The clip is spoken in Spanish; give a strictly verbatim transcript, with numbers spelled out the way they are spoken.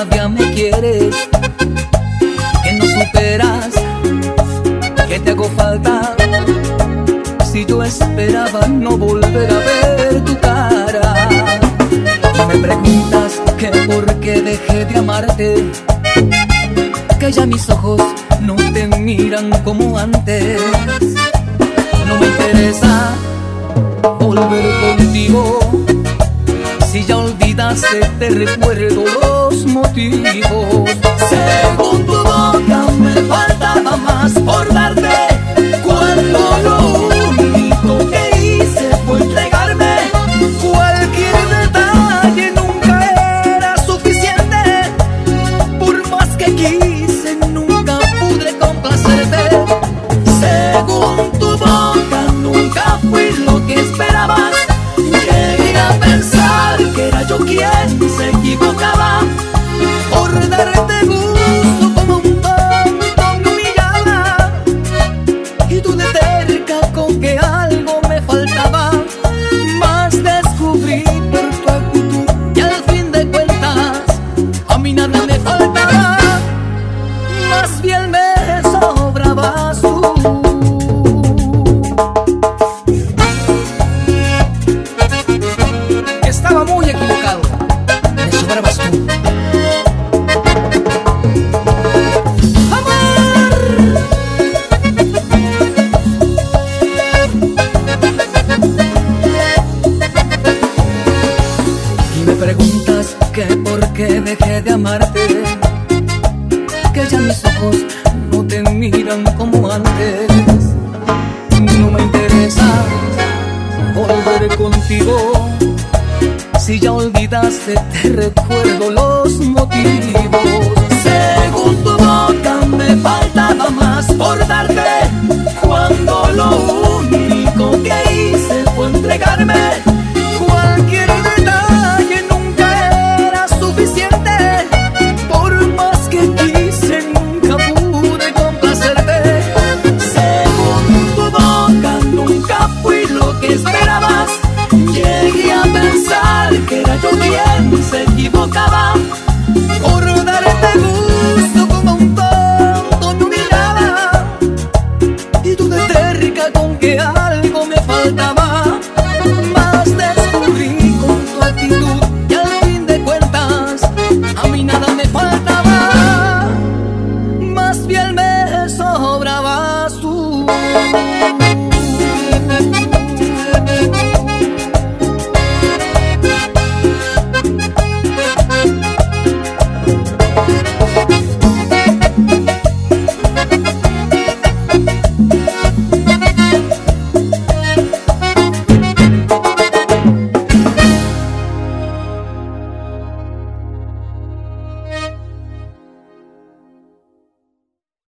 todavía me quieres, que no superas, que te hago falta. Si yo esperaba no volver a ver tu cara, me preguntas que por qué dejé de amarte, que ya mis ojos no te miran como antes. No me interesa volver contigo, si ya olvidaste te recuerdo los motivos. Según tu boca me faltaba más por darte, cuando lo único que hice fue entregarme. Cualquier detalle nunca era suficiente, por más que quise nunca pude complacerte. Según tu boca nunca fui lo que esperabas, llegué a pensar que era yo quien se equivocaba. Por darte gusto como un tonto me humillaba, y tú de terca con que algo me faltaba. Más descubrí por tu actitud que al fin de cuentas a mí nada me faltaba, más bien me sobrabas tú. Estaba muy equivocado, me sobrabas tú. Y me preguntas que por qué dejé de amarte, que ya mis ojos no te miran como antes. No me interesa volver contigo, si ya olvidaste te recuerdo los motivos.